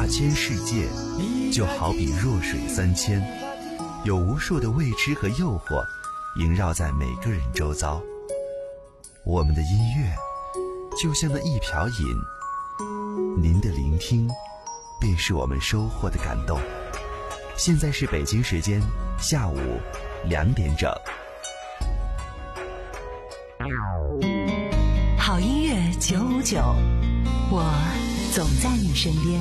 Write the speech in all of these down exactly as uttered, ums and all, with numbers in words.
大千世界就好比弱水三千，有无数的未知和诱惑萦绕在每个人周遭。我们的音乐就像那一瓢饮，您的聆听便是我们收获的感动。现在是北京时间下午两点整。 好音乐九五九，我总在你身边。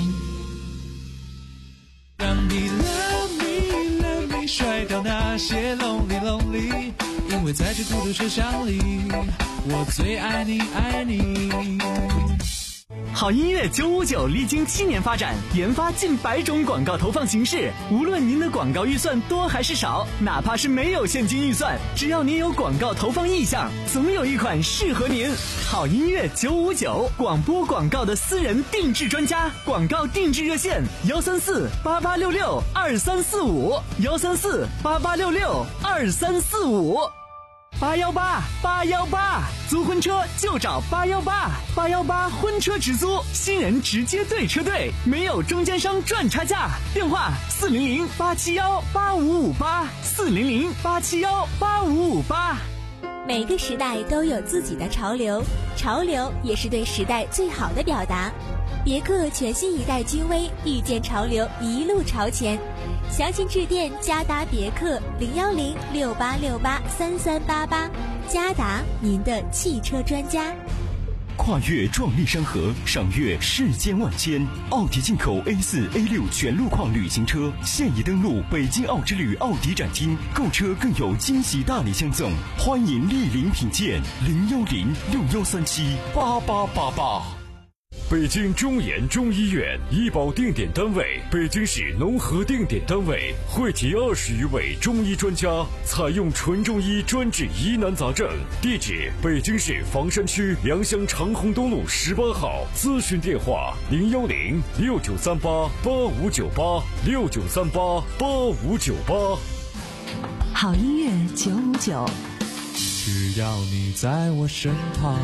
让你 love me love me 甩掉那些 lonely lonely， 因为在这孤独车厢里，我最爱你爱你。 好音乐九五九历经七年发展，研发近百种广告投放形式。无论您的广告预算多还是少，哪怕是没有现金预算，只要您有广告投放意向，总有一款适合您。好音乐九五九，广播广告的私人定制专家，广告定制热线幺三四八八六六二三四五幺三四八八六六二三四五。八幺八八幺八，租婚车就找八幺八，八幺八婚车直租，新人直接对车队，没有中间商赚差价。电话四零零八七幺八五五八，四零零八七幺八五五八。 每个时代都有自己的潮流，潮流也是对时代最好的表达。别克全新一代君威，遇见潮流，一路朝前。详情致电嘉达别克零幺零六八六八三三八八，嘉达您的汽车专家。 跨越壮丽山河，赏阅世间万千。奥迪进口 A 四 A 六 全路况旅行车现已登陆北京奥之旅奥迪展厅，购车更有惊喜大礼相赠，欢迎莅临品鉴。零幺零六幺三七八八八八。 北京中研中医院医保定点单位，北京市农合定点单位，汇集二十余位中医专家，采用纯中医专治疑难杂症。地址：北京市房山区良乡长虹东路十八号。咨询电话：零幺零六九三八八五九八六九三八八五九八。 好音乐九五九， 只要你在我身旁。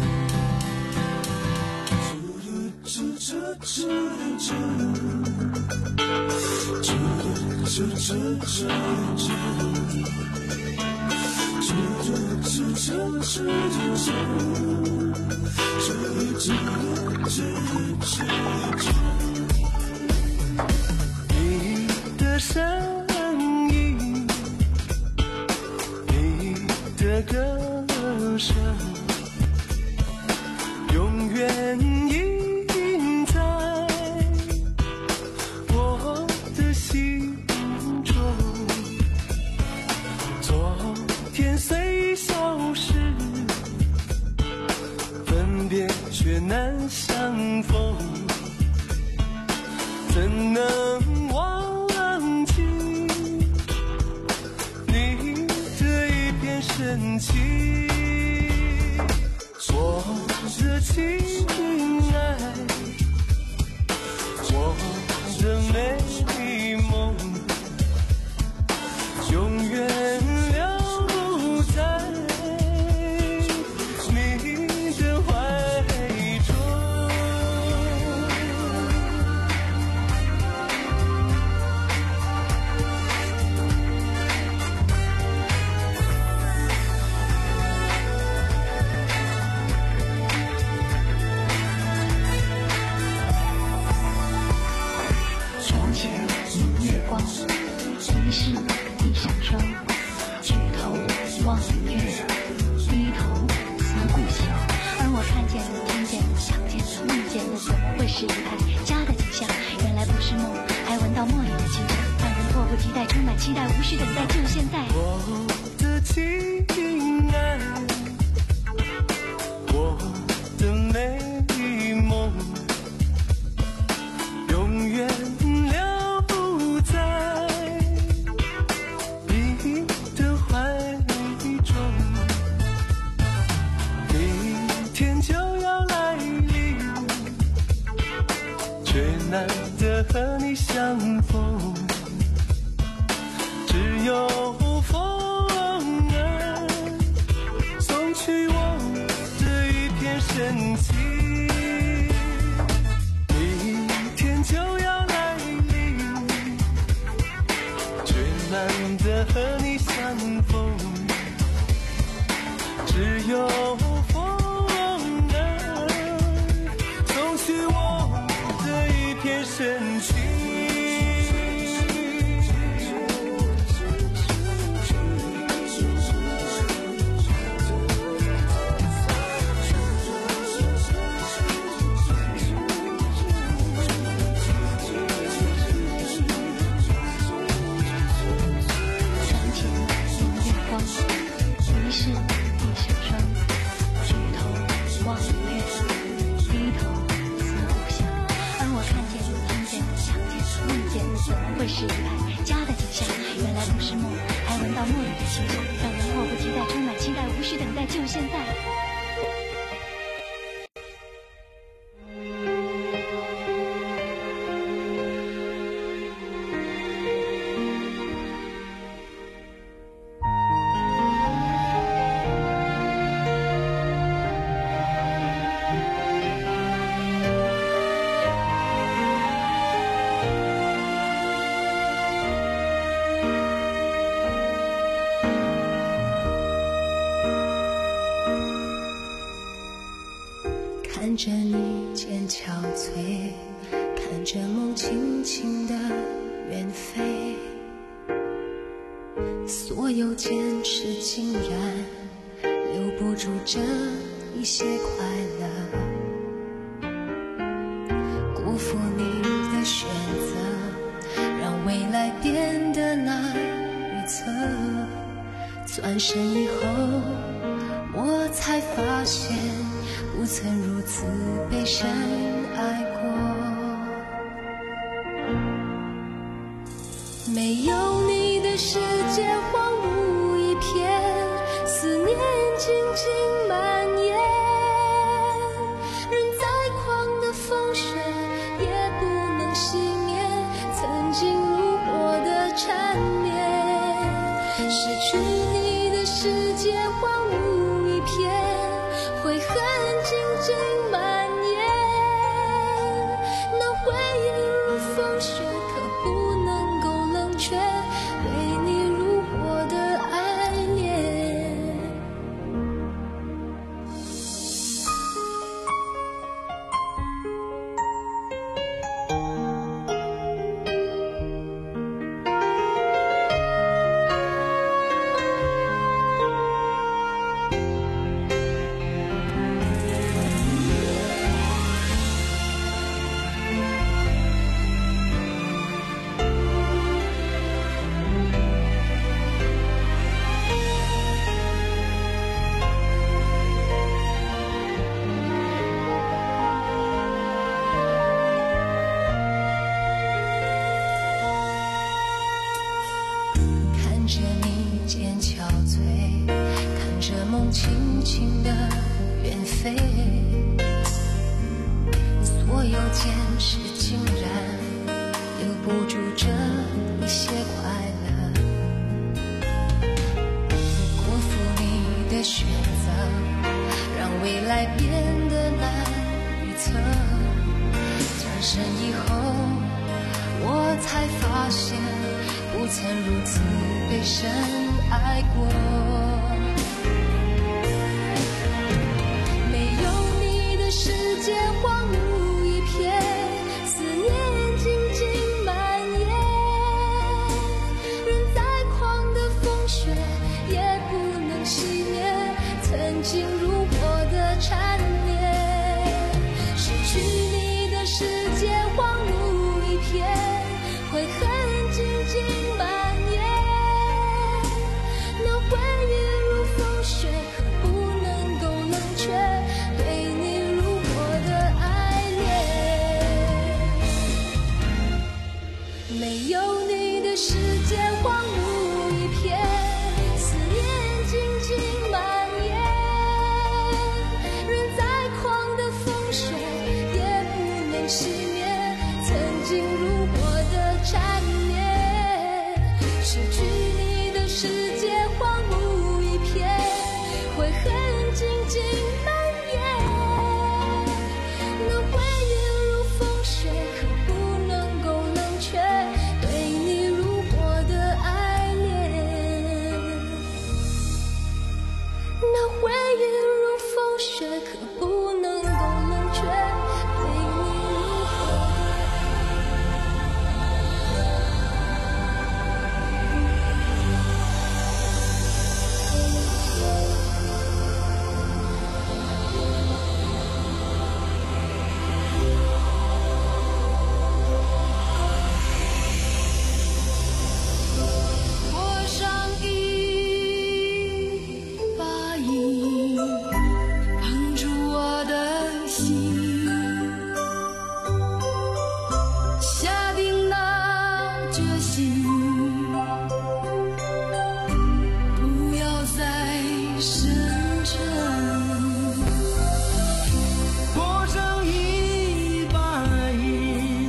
你的声音，你的歌声，永远印在我的心中。昨天虽消失，分别却难相逢，怎能忘记你的一片深情？我的情爱，我的美梦，永远留在你的怀中。 是离开家的景象，原来不是梦，还闻到茉莉的清香，让人迫不及待，充满期待，无需等待，就现在。 我的情爱，我的美梦，永远留在你的怀中。明天就要来临，却难得和你相逢，只有风儿送去我的一片深情。明天就要有风能送去我的一片深情。 是一派家的景象，原来不是梦，还闻到茉莉的清香，让人迫不及待，充满期待，无需等待，就现在。 看着你渐憔悴，看着梦轻轻地远飞，所有坚持竟然留不住这一些快乐，辜负你的选择，让未来变得难预测。转身以后，我才发现不曾如此被深爱过，没有你的世界荒芜一片，思念静静蔓延，人再狂的风雪也不能熄灭曾经如火的缠绵，失去你的世界荒芜一片，悔恨静静蔓延，那回忆如风雪，可不能够冷却对你如火的爱恋。看着你渐憔悴，看着梦轻轻地远飞，所有坚持竟然留不住这一些快乐，辜负你的选择，让未来变得难预测。转身以后，我才发现不曾如此被深爱过，没有你的世界荒芜一片，思念静静蔓延，人再狂的风雪也不能熄灭曾经如火的缠绵，失去你的世界荒芜一片，悔恨静静蔓延，那回忆如风雪，可不能够冷却对你如火的爱恋。没有你的世界荒芜一片，思念静静蔓延， 雪，可不能够冷却，对你如何？过上一把瘾，绑住我的心，下定了决心，不要再深沉。 过上一把瘾，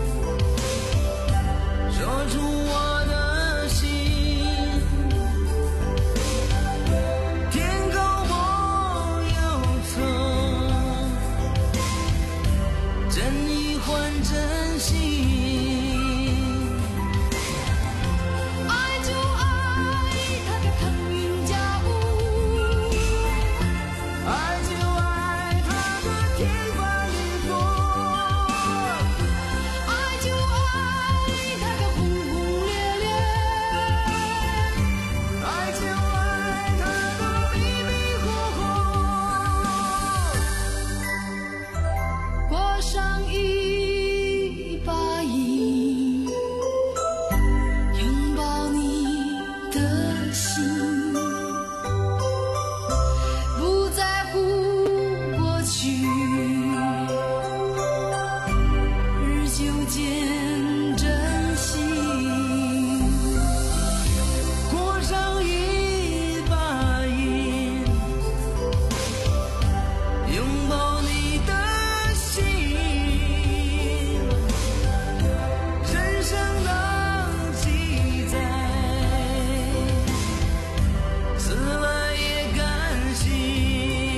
说出我的心，天高我要走，真意换真心。 爱就爱它个腾云驾雾， 爱就爱它的天翻地覆， 爱就爱它个轰轰烈烈， 爱就爱它的迷迷糊糊。 过上一把瘾，拥抱你的心，不在乎过去，日久见真心。 过上一把瘾，拥抱你的心，人生的记载，死了也甘心。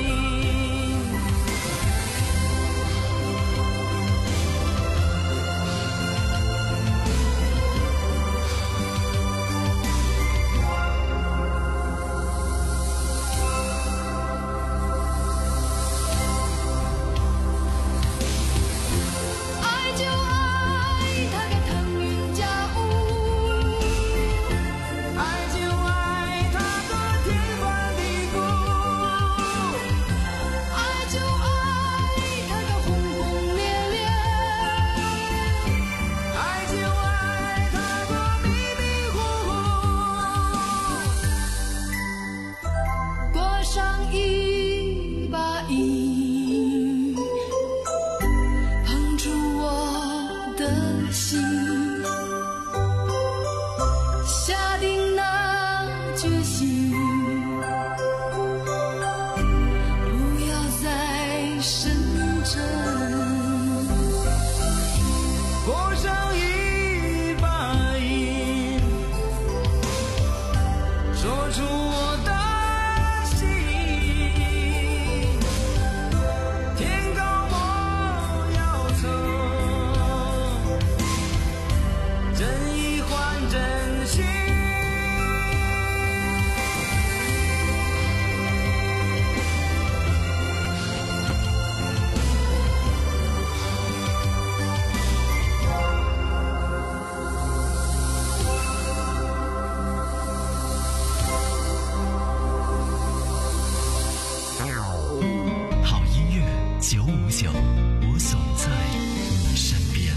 爱就爱它个腾云驾雾， 爱就爱它的天翻地覆， 爱就爱它个轰轰烈烈， 爱就爱它的迷迷糊糊。 过上一把瘾，绑住我的心，下定了决心，不要再深沉。 过上一把瘾，说出我的心，天高我要走，真意换真心。 好音乐九五九，我总在你身边。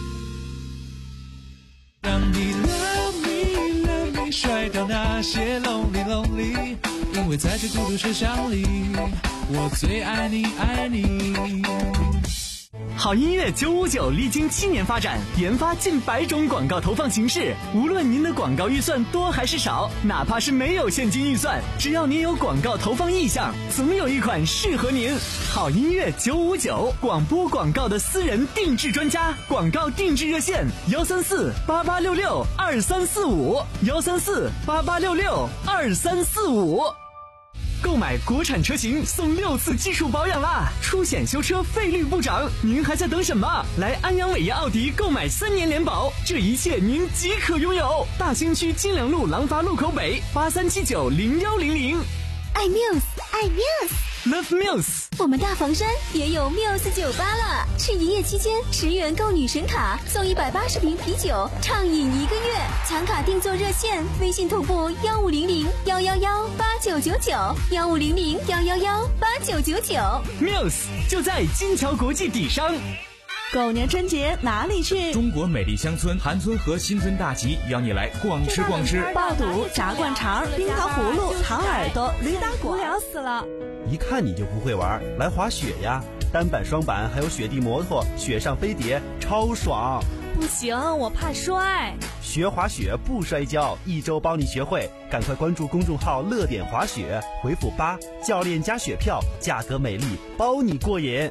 让你 love me love me 甩掉那些 lonely lonely，因为在这孤独车厢里，我最爱你爱你。 好音乐九五九历经七年发展，研发近百种广告投放形式。无论您的广告预算多还是少，哪怕是没有现金预算，只要您有广告投放意向，总有一款适合您。好音乐九五九，广播广告的私人定制专家，广告定制热线幺三四八八六六二三四五幺三四八八六六二三四五。购买国产车型送六次基础保养啦，出险修车费率不涨，您还在等什么？来安阳伟业奥迪购买三年联保，这一切您即可拥有。大兴区金良路廊坊路口北八三七九零幺零零。 爱 Muse， 爱 Muse。 Love Muse。 我们大房山也有 Muse 酒吧了，是一夜期间十元购女神卡，送一百八十瓶啤酒，畅饮一个月。抢卡订座热线：微信同步幺五零零幺幺幺八九九九，幺五零零幺幺幺八九九九。 Muse 就在金桥国际底商。 狗年春节哪里去？ 中国美丽乡村韩村和新村大集邀你来逛吃逛吃， 爆肚、炸灌肠、冰糖葫芦、糖耳朵、驴打滚，无聊死了。 一看你就不会玩，来滑雪呀！单板、双板，还有雪地摩托、雪上飞碟，超爽！ 不行，我怕摔。 学滑雪不摔跤，一周帮你学会，赶快关注公众号“乐点滑雪”，回复八，教练加雪票，价格美丽，包你过瘾。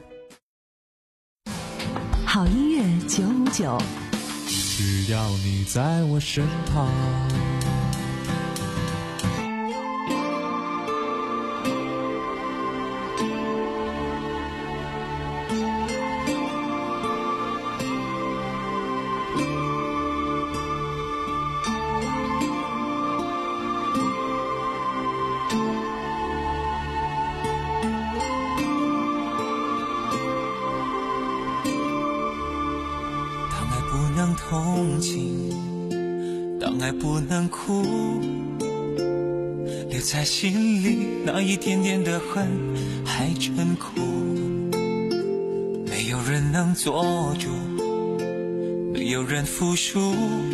好音乐九五九， 只要你在我身旁。 同情，当爱不能哭，留在心里那一点点的恨还真苦。没有人能做主，没有人服输，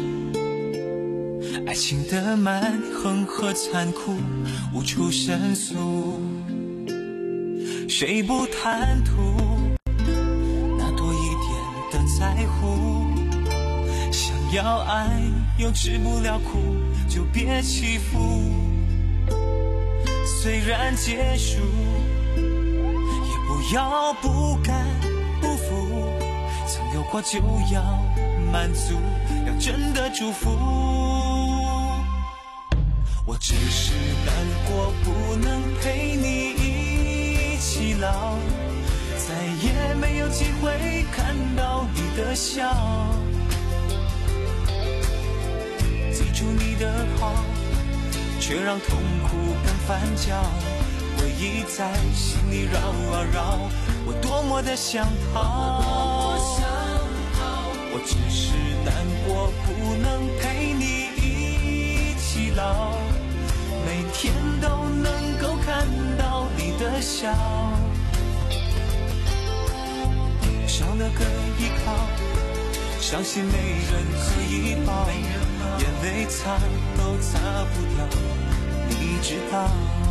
爱情的蛮横和残酷无处申诉。谁不贪图那多一点的在乎，要爱又吃不了苦，就别欺负。虽然结束，也不要不甘不服。曾有过就要满足，要真的祝福。我只是难过，不能陪你一起老，再也没有机会看到你的笑。记住你的好，却让痛苦更翻搅。回忆在心里绕啊绕，我多么的想逃。我只是难过，不能陪你一起老，每天都能够看到你的笑，少了个依靠，相信没人可以抱，眼泪擦都擦不掉，你知道。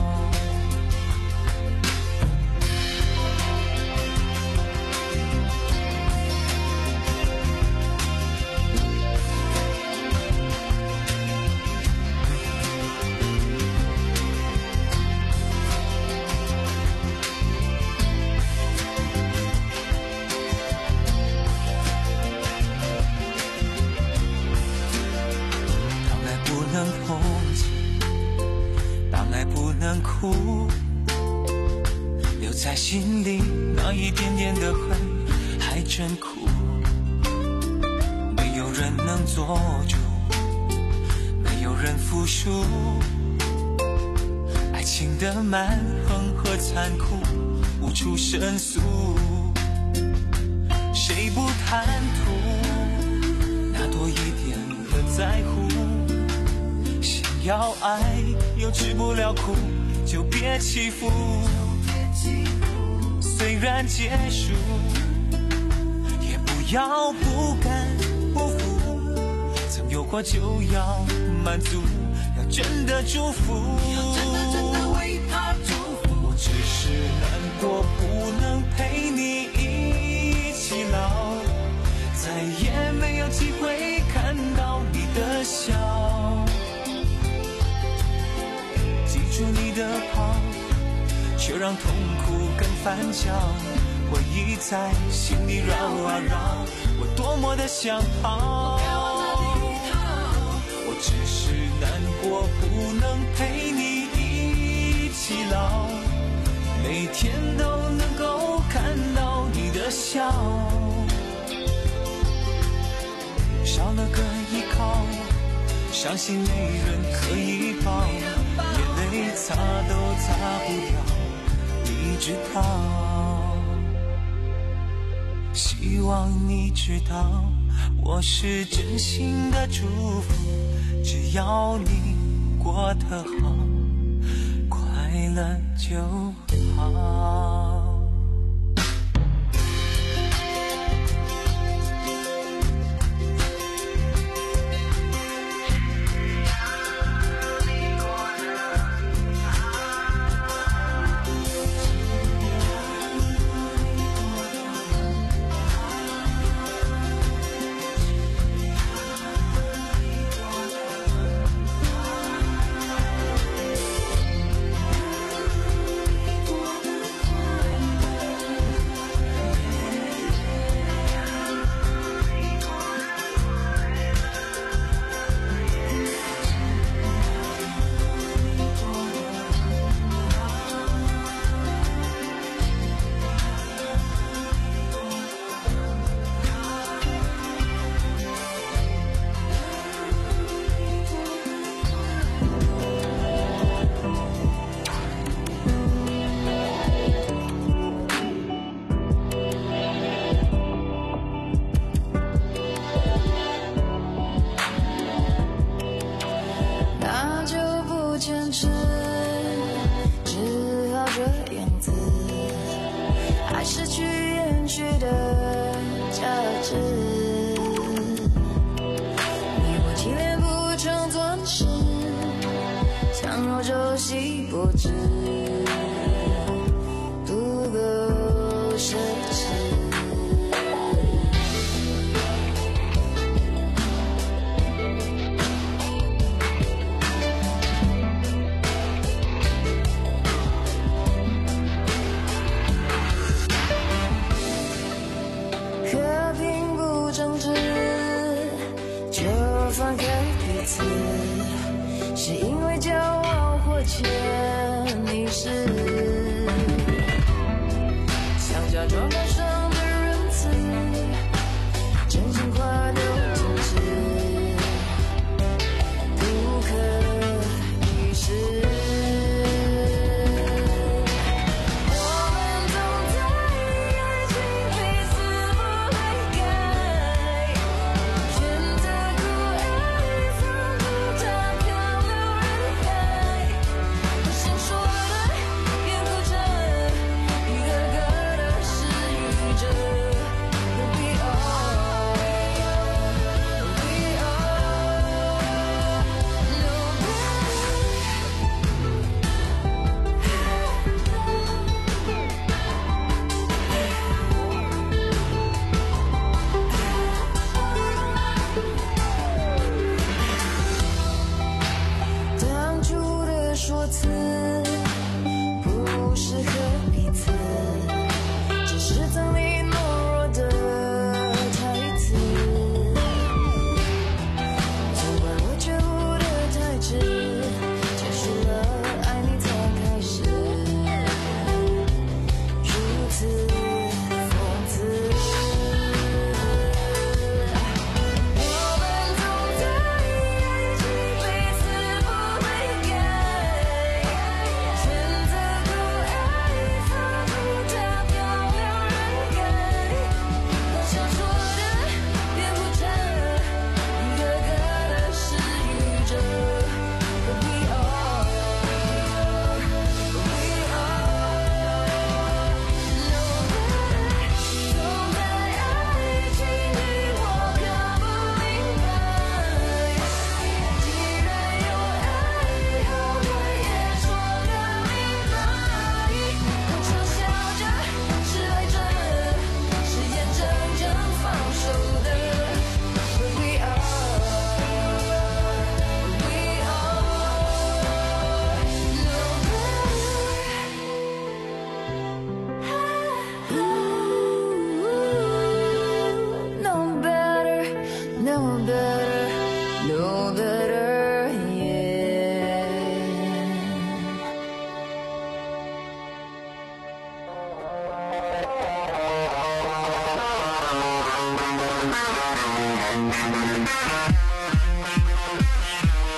留在心里那一点点的恨还真苦，没有人能做主，没有人服输，爱情的蛮横和残酷无处申诉。谁不贪图那多一点的在乎，想要爱又吃不了苦，就别欺负。虽然结束，也不要不甘不服。曾有过就要满足，要真的祝福。我只是难过，不能陪你一起老，再也没有机会看到你的笑。记住你的好，却让痛苦更翻搅。回忆在心里绕啊绕，我多么的想逃。我只是难过，不能陪你一起老，每天都能够看到你的笑，少了个依靠，相信没人可以抱，眼泪擦都擦不掉，你知知道，希望你知道我是真心的祝福，只要你过得好，快乐就好。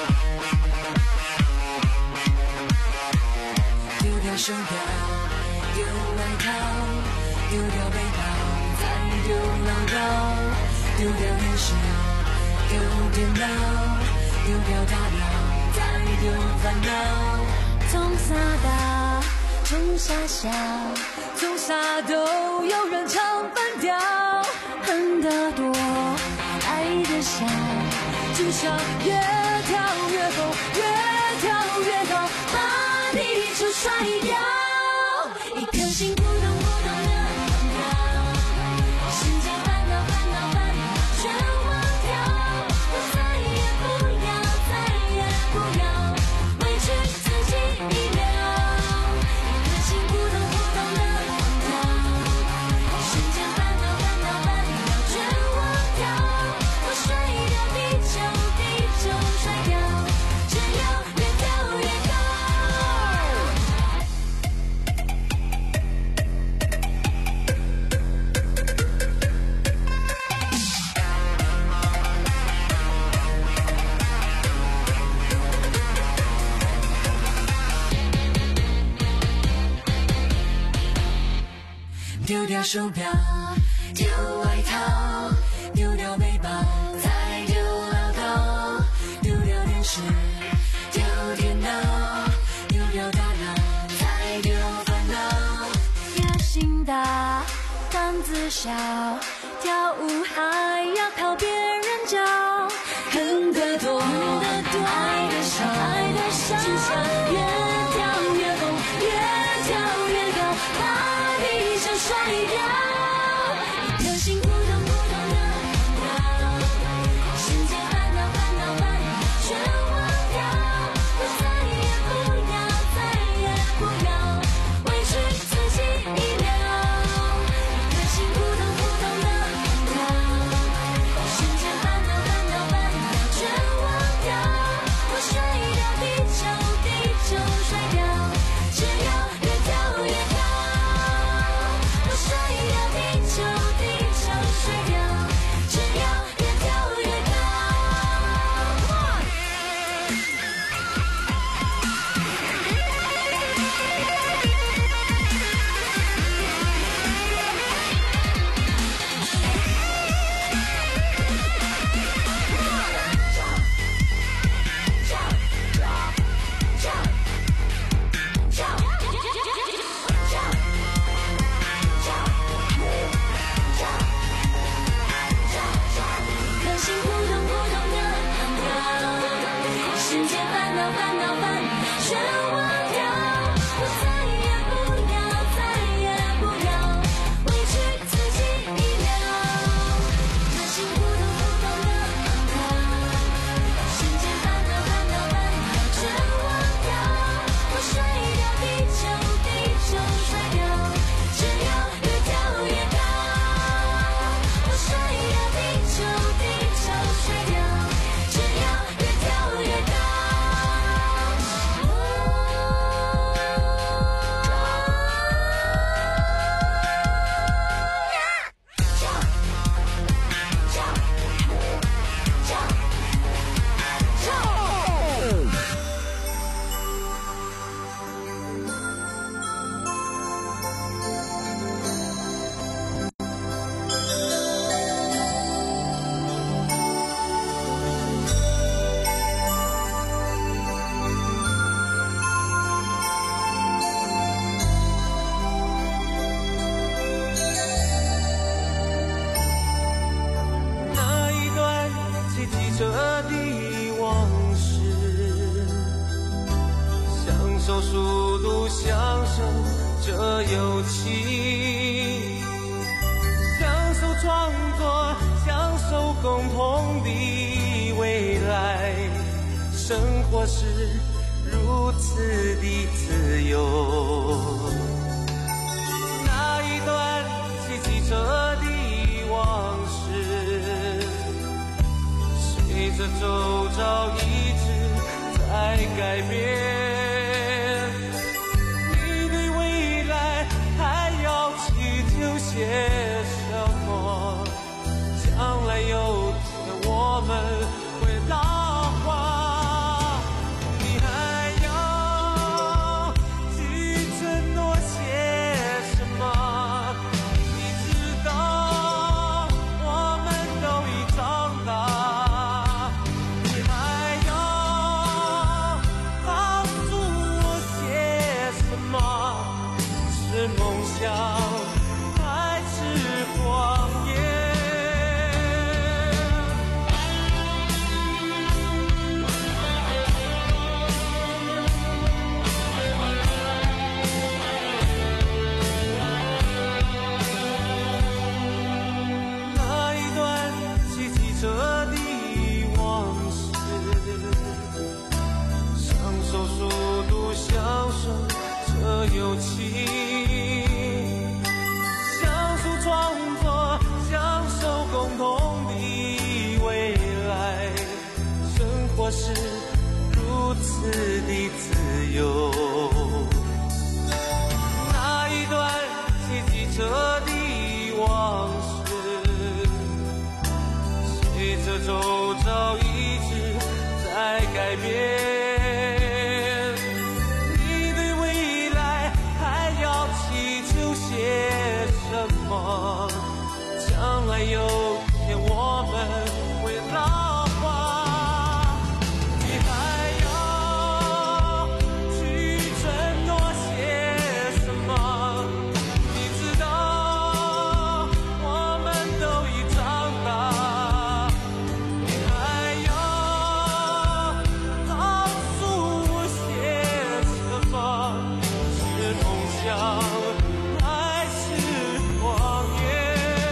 丢掉手表， 丢外套，丢掉背包，再丢唠叨，丢掉电视，丢电脑，丢掉大脑，再丢烦恼。从傻大，从傻笑，从傻都有人唱反调，恨得多，爱的少，就像越跳越高，越跳越高，把地球甩掉。一颗心扑通扑通的跳，世界烦恼烦恼烦恼全忘掉，我再也不要再也不要委屈自己一秒。一颗心扑通扑通的跳，世界烦恼烦恼烦恼全忘掉，我甩掉地球地球甩掉，只要越跳越高。丢掉手表，丢外套，丢掉背包，再丢唠叨，丢掉电视，丢电脑，丢掉大脑，再丢烦恼。野心大，胆子小，跳舞还要靠别人教，恨得多，爱的少，爱的少，就像越跳越高，越跳越高，把地球甩掉。一颗心扑通扑通的跳，世界烦恼烦恼烦恼全忘掉，我再也不要再也不要委屈自己一秒。一颗心扑通扑通的跳，世界烦恼烦恼烦恼全忘掉，我甩掉地球地球甩掉，只要越跳越高。我甩掉地球地球甩掉，只要越跳越高。颗心扑通扑通的跳，世界烦恼烦恼烦恼全忘掉，我再也不要再也不要委屈自己一秒。颗心扑通扑通的跳，世界烦恼烦恼烦恼全忘掉，我甩掉地球地球甩掉，只要越跳越高。我甩掉地球地球甩掉，只要越跳越高。那一段记记着的往事，享受速度，享受这友情，享受创作，享受共同的未来。生活是如此的自由。那一段记记着的往事，随着周遭一直在改变。你对未来还要祈求些什么？将来有天我们会老化，你还要去承诺些梦想还是谎言？那一段奇迹彻底往事，享受速度，享受这友情，享受创作，享受共同的未来，生活是如此的自由。那一段奇迹彻底往事，随着周遭一直在改变。你对未来还要祈求些什么？将来有天我们会老化，你还要去承诺些什么？你知道我们都已长大，你还要告诉我些什么？是梦想还是谎言？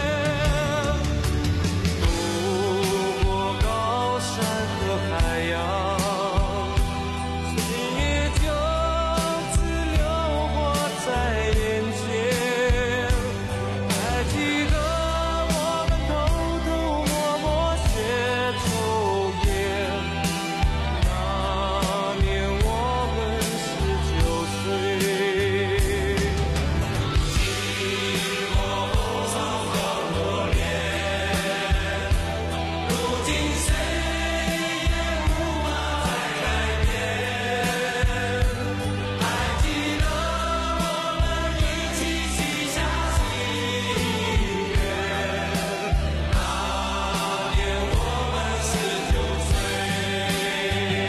路过高山和海洋，岁月就此流过在眼前。还记得我们偷偷摸摸学抽烟，那年我们十九岁。经过风霜和磨练，如今谁也无法再改变。还记得我们一起许下心愿，那年我们十九岁。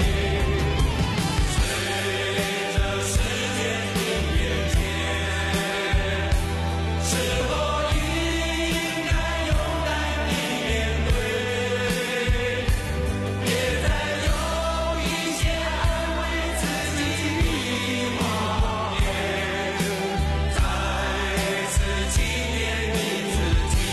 随着时间的变迁，是否应该勇敢地面对？别再有一些安慰自己的谎言，再次欺骗你自己。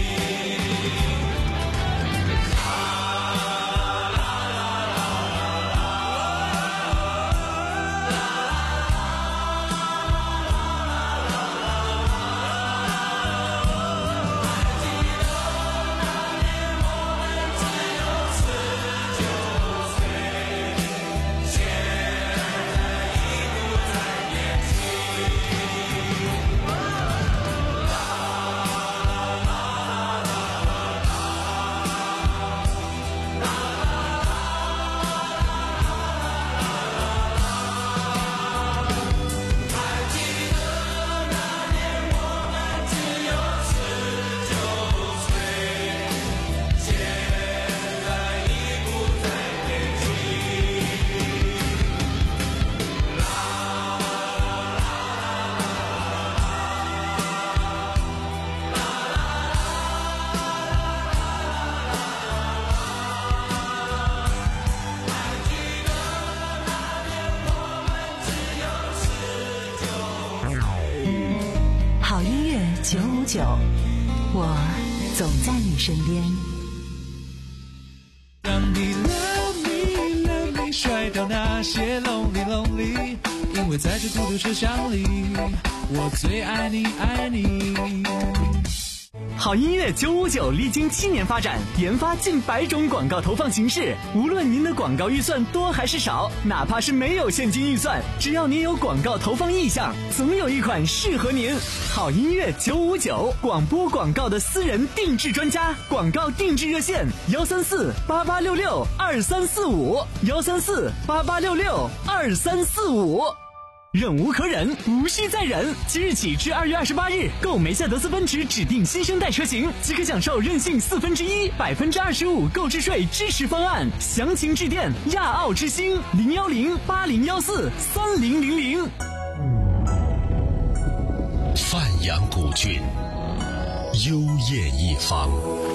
好音乐九五九，我总在你身边。 让你 love me love me 甩掉那些 lonely lonely， 因为在这孤独车厢里，我最爱你爱你。 好音乐九五九历经七年发展，研发近百种广告投放形式。无论您的广告预算多还是少，哪怕是没有现金预算，只要您有广告投放意向，总有一款适合您。好音乐九五九，广播广告的私人定制专家，广告定制热线：幺三四八八六六二三四五，幺三四八八六六二三四五。忍无可忍，无需再忍。即日起至二月二十八日，购梅赛德斯奔驰指定新生代车型，即可享受任性四分之一、百分之二十五购置税支持方案。详情致电亚奥之星零幺零八零幺四三零零零。 阳古郡，幽艳一方。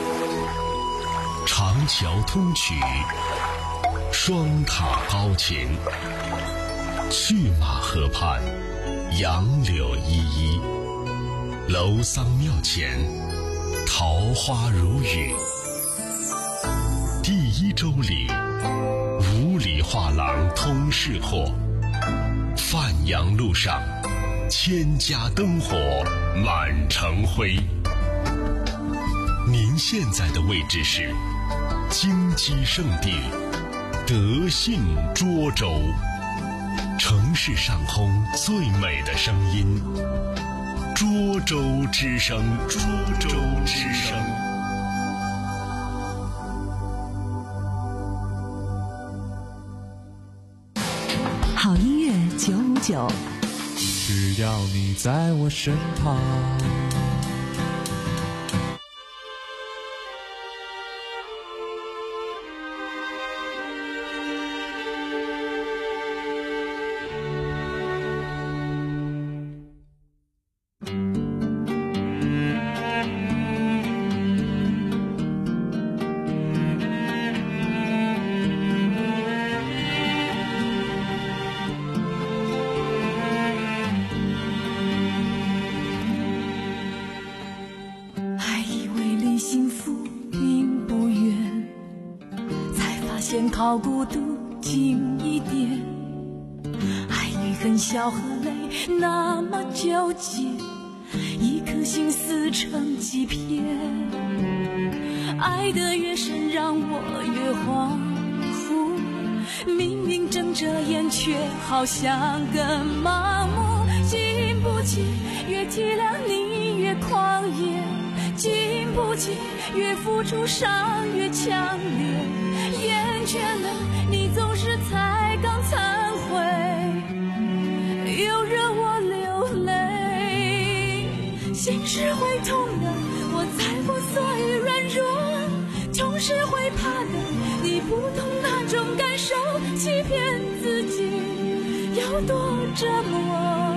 长桥通衢，双塔高擎，去马河畔，杨柳依依。楼桑庙前，桃花如雨。第一周里，五里画廊通市货。范阳路上，千家灯火满城辉。您现在的位置是京畿圣地德信涿州，城市上空最美的声音，涿州之声，涿州之声。 好音乐九五九， 只要你在我身旁。 靠孤独近一点，爱与恨笑和泪那么纠结，一颗心撕成几片。爱得越深让我越恍惚，明明睁着眼却好像更麻木。经不起越体谅你越狂野，经不起越付出伤越强烈。厌倦了你总是才刚忏悔，又惹我流泪。心是会痛的，我在乎所以软弱，痛是会怕的，你不懂那种感受，欺骗自己有多折磨。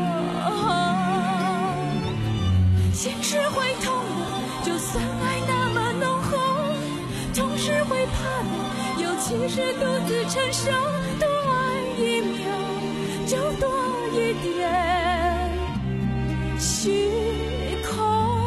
心是会痛的，就算爱那么浓厚，痛是会怕的，其实独自承受，多爱一秒就多一点虚空。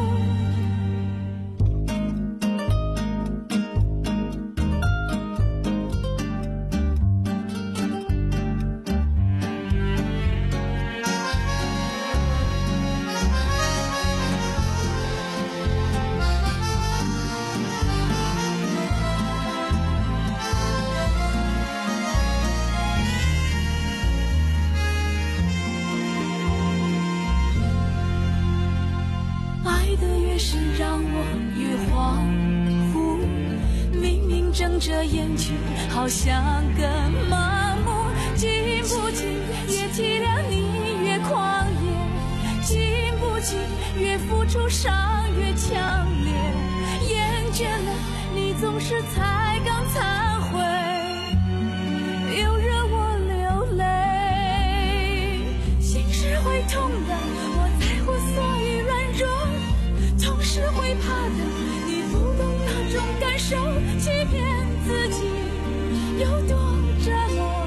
让我越恍惚，明明睁着眼却好像更麻木。经不起越体谅你越狂野，经不起越付出伤越强烈。厌倦了你总是才刚忏悔，又惹我流泪。心是会痛的，我在乎所以软弱，痛是会怕的，你不懂那种感受，欺骗自己有多折磨。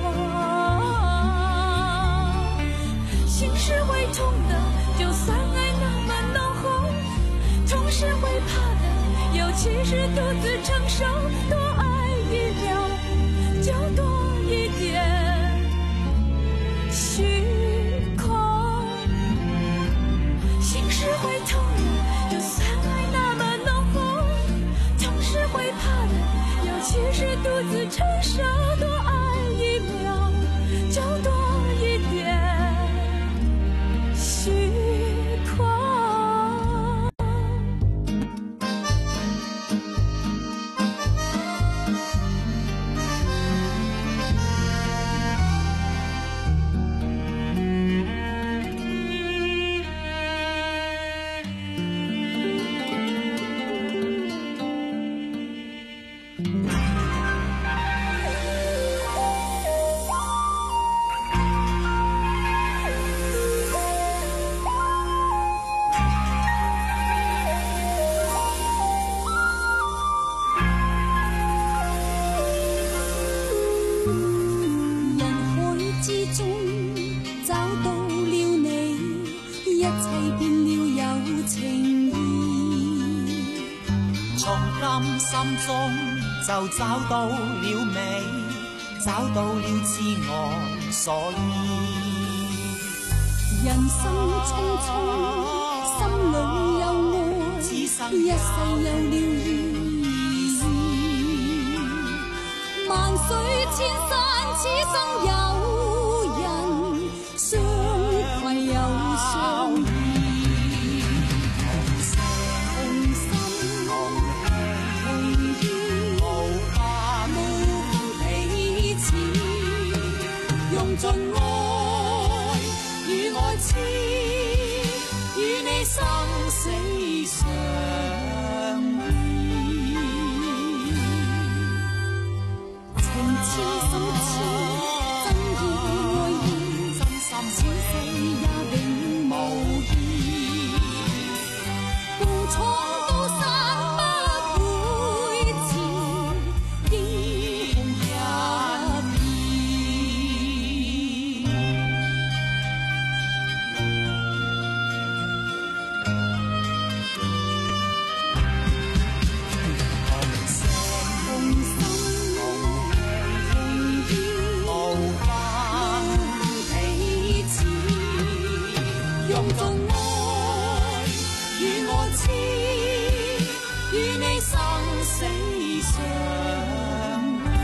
心是会痛的，就算爱那么浓厚，痛是会怕的，尤其是独自承受，多爱一秒就多一点虚空。心是会痛的，就算爱那么浓厚，痛是会怕的，尤其是独自承受，多爱一秒就多一点虚空。 從今心中就找到了美，找到了自我所依。 人生匆匆，心裏有愛，一世有了意義。萬水千山，此生有人相攜又相依。同心同意，無分彼此，用盡愛與愛痴，與你生死相依。情痴心痴，真意愛意，真心此世也永無異。共闖高山不會遲，英雄一片。同心同意，無分彼此，用盡愛與愛痴，與你生死相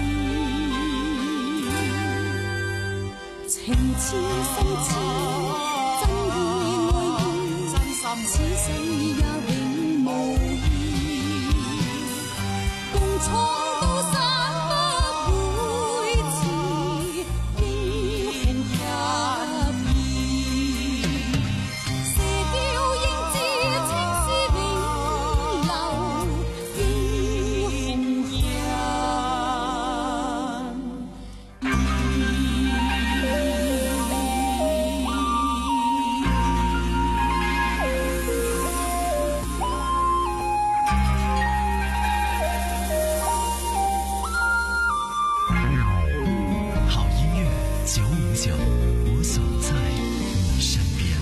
依。情痴心痴，真意愛意，此世也永無異。共闖高山不會遲，英雄一片。射雕英姿，青絲永留，英雄好音乐九五九，我总在你身边。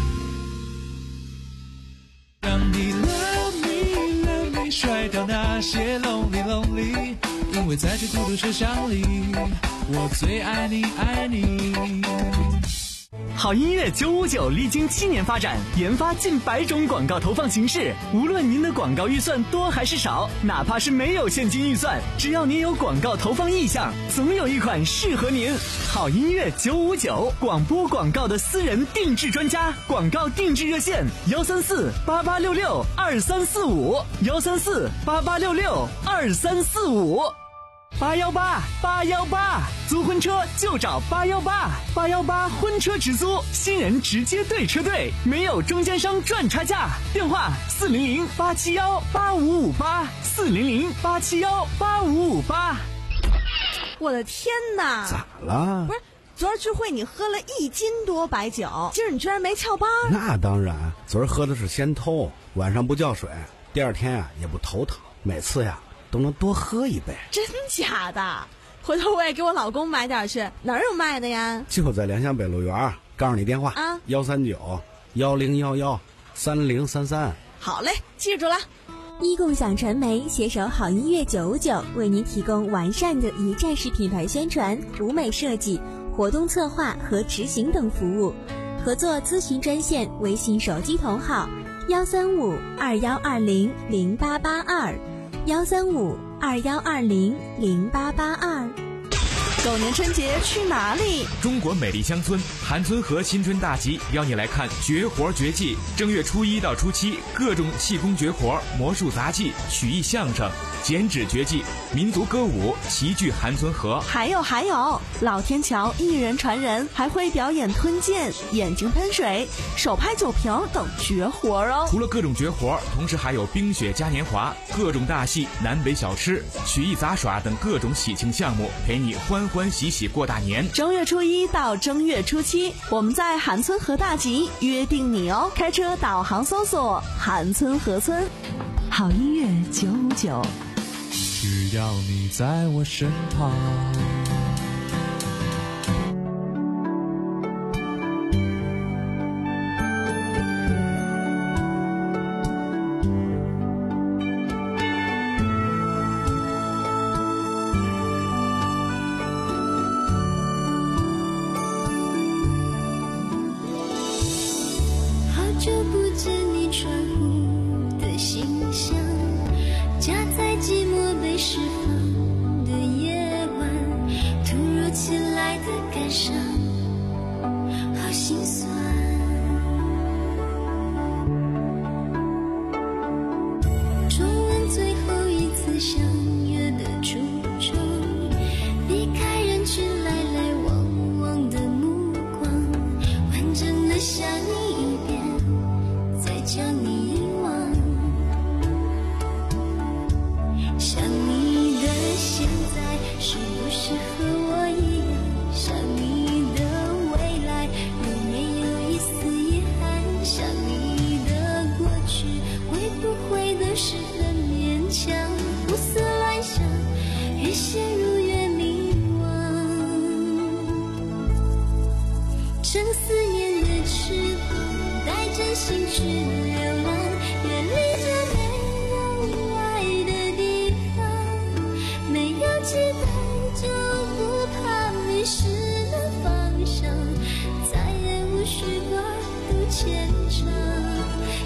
让你 love me love me 甩掉那些 lonely lonely， 因为在这孤独车厢里，我最爱你爱你。 好音乐九五九历经七年发展，研发近百种广告投放形式。无论您的广告预算多还是少，哪怕是没有现金预算，只要您有广告投放意向，总有一款适合您。好音乐九五九，广播广告的私人定制专家，广告定制热线：幺三四八八六六二三四五，幺三四八八六六二三四五。八幺八八幺八，租婚车就找八幺八，八幺八婚车直租，新人直接对车队，没有中间商赚差价。电话四零零八七幺八五五八，四零零八七幺八五五八。 我的天哪！ 咋了？ 不是，昨儿聚会你喝了一斤多白酒，今儿你居然没翘班？ 那当然，昨儿喝的是先偷，晚上不叫水，第二天呀、啊、也不头疼，每次呀都能多喝一杯。 真假的？回头我也给我老公买点去。哪儿有卖的呀？ 就在联想北路园，告诉你电话啊， 幺三九幺零幺幺三零三三。 好嘞，记住了。 一共享传媒携手好音乐九五九，为您提供完善的一站式品牌宣传、舞美设计、活动策划和执行等服务。合作咨询专线：微信手机同号幺三五二幺二零零八八二。幺三五二幺二零零八八二。 狗年春节去哪里？ 中国美丽乡村韩村河新春大集邀你来看绝活绝技。正月初一到初七，各种气功绝活、魔术杂技、曲艺相声、剪纸绝技、民族歌舞齐聚韩村河。 还有还有，老天桥一人传人，还会表演吞剑、眼睛喷水、手拍酒瓶等绝活哦。 除了各种绝活，同时还有冰雪嘉年华、各种大戏、南北小吃、曲艺杂耍等各种喜庆项目，陪你欢欢喜喜过大年。 正月初一到正月初七，我们在韩村河大集约定你哦。开车导航搜索韩村河村。 好音乐九五九， 只要你在我身旁。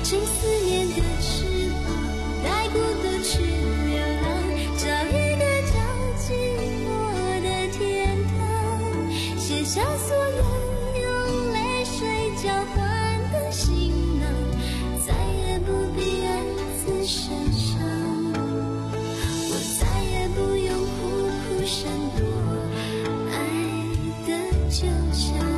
乘思念的翅膀，带孤独去流浪，找一个叫寂寞的天堂，写下所有用泪水交换的行囊，再也不必暗自神伤，我再也不用苦苦闪躲爱的纠缠。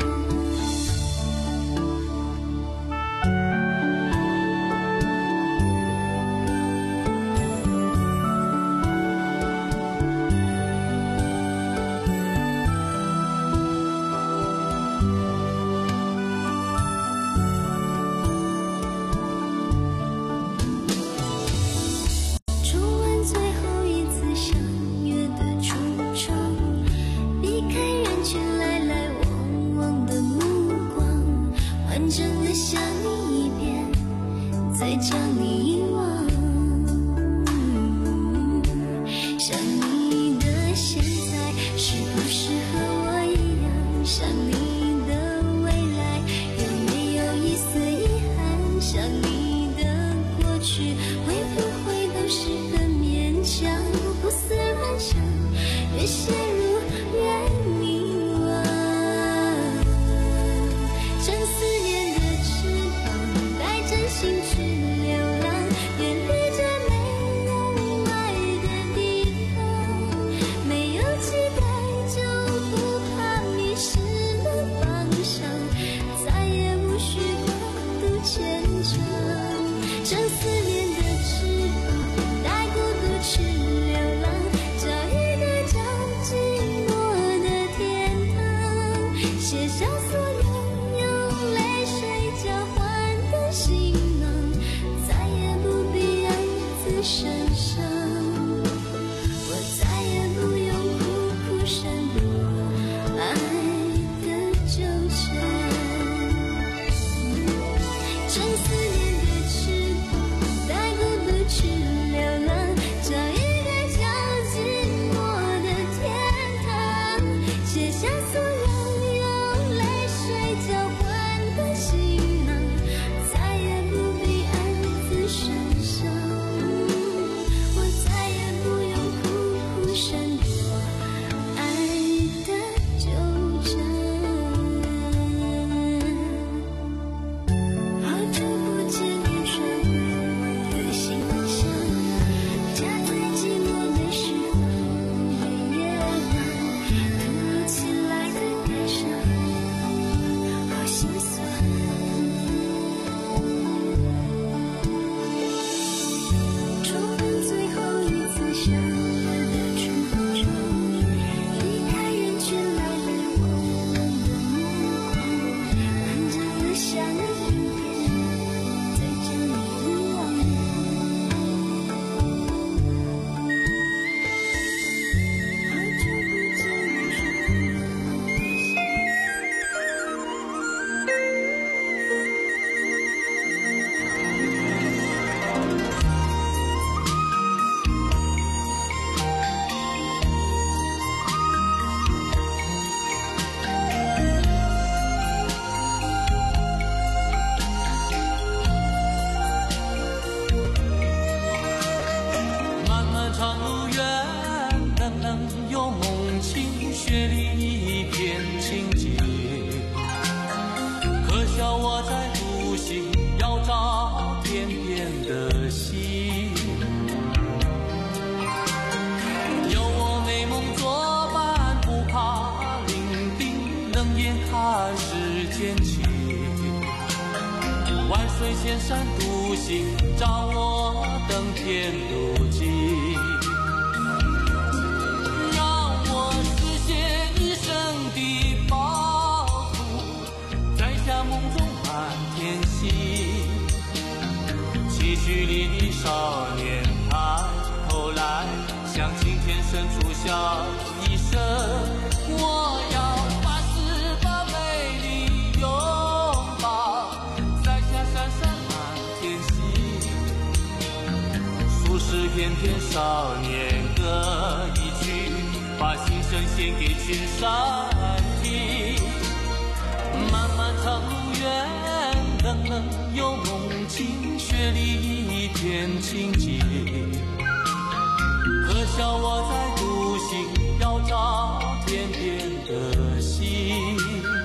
水千山独行，照我登天路径，让我实现一生的抱负，摘下梦中满天星，期许里的少年抬头来，向青天深处笑一声，我要发誓把美丽拥抱，摘下闪闪满天星，数十片片少年歌一曲，把心声献给群山听。漫漫长路远，冷冷有梦境， 雪里一片情结，可笑我在独行，要找天边的星。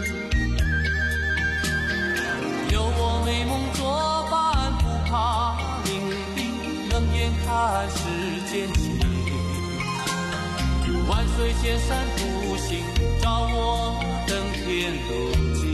有我美梦作伴，不怕伶仃，冷眼看世间情。万水千山独行，照我登天路径。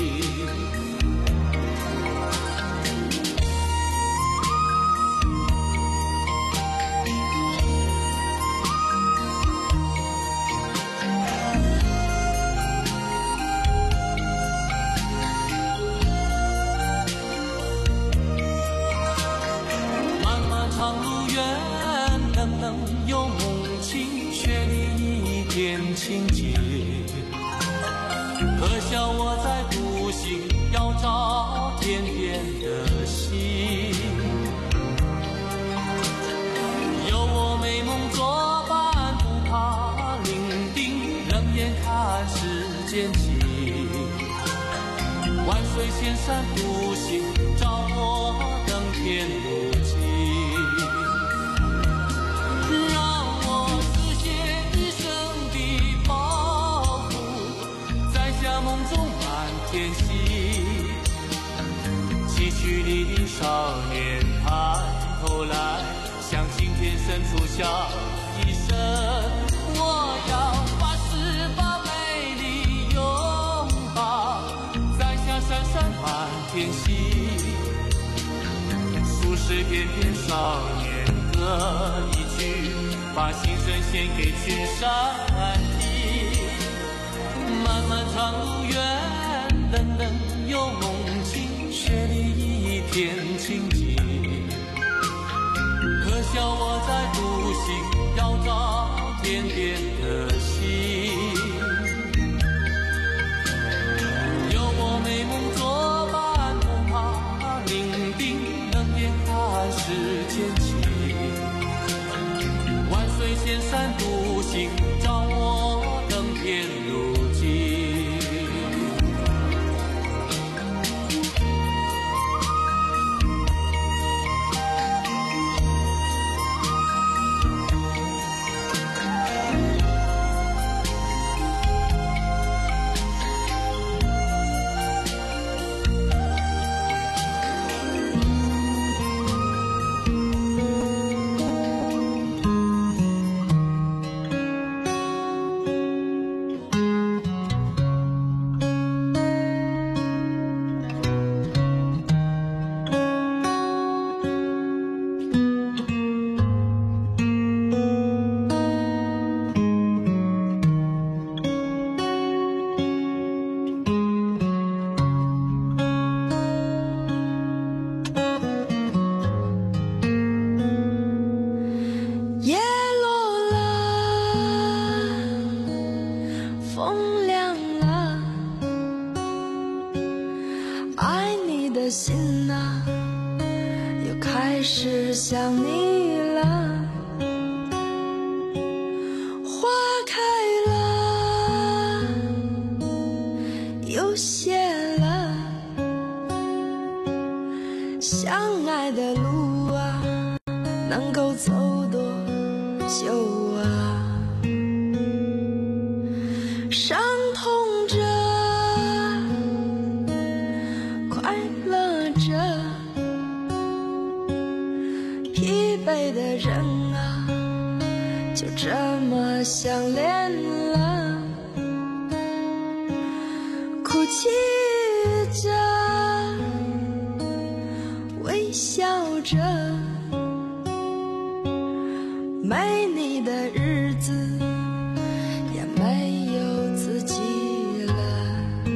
漫漫长路远，冷冷有梦情，雪里一片情结。可笑我在独行，要找天边的星。有我美梦作伴，不怕伶仃，冷眼看世间情。万水千山独行，照我登天路径。让我实现一生的抱负，在下梦中满天星。崎岖里的少年抬头来，向青天深处笑一声。我要发誓把美丽拥抱，在下闪闪满天星。数十翩翩少年歌一曲，把心声献给群山地。漫漫长路远，冷冷有梦境，雪里一片情结。可笑我在独行，要找天边的星。有我美梦作伴，不怕伶仃，冷眼看世间情。万水千山独行，照我登天路径。 想你了，花开了，又谢了，相爱的路啊，能够走多久啊？伤痛着，快乐着，疲惫的人啊，就这么相恋了，哭泣着，微笑着，没你的日子也没有自己了。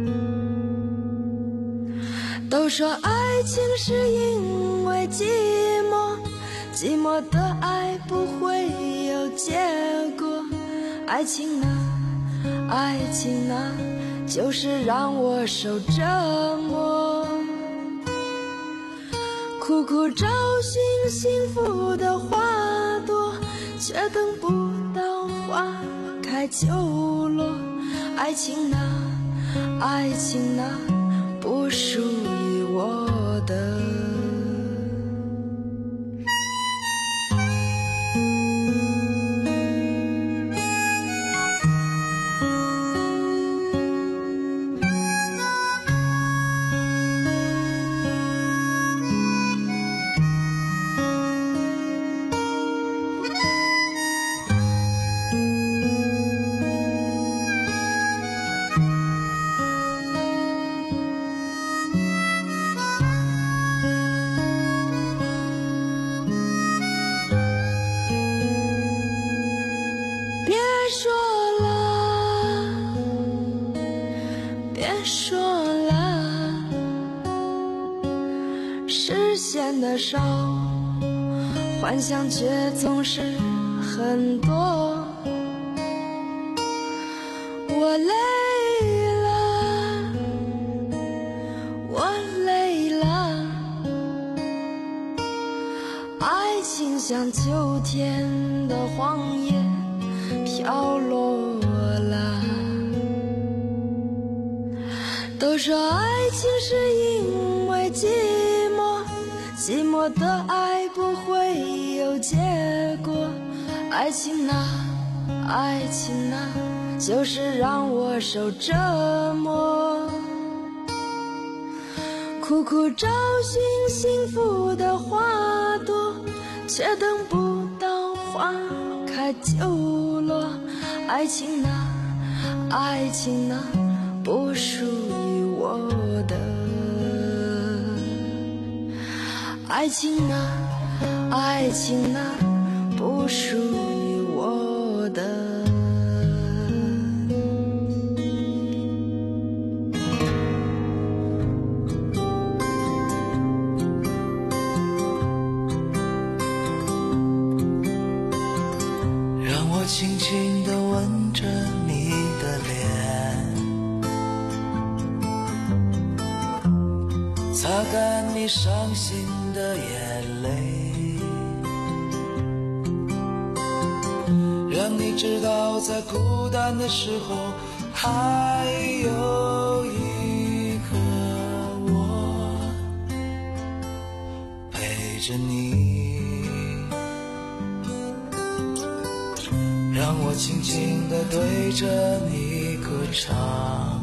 都说爱情是因为寂寞，寂寞的爱不会有结果。爱情啊，爱情啊，就是让我受折磨。苦苦找寻幸福的花朵，却等不到花开就落。爱情啊，爱情啊，不属于我的。 的少，幻想却总是很多。我累了，我累了，爱情像秋天的黄叶飘落了。都说爱情是因为寂寞，寂寞的爱不会有结果。爱情啊，爱情啊，就是让我受折磨。苦苦找寻幸福的花朵，却等不到花开就落。爱情啊，爱情啊，不属于我的。爱情啊，爱情啊，不属于我的。 让我轻轻地吻着你的脸，擦干你伤心的眼泪，让你知道在孤单的时候还有一个我陪着你。让我轻轻地对着你歌唱，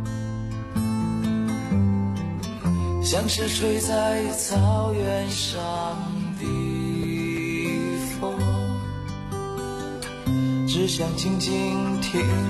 像是吹在草原上的风，只想静静听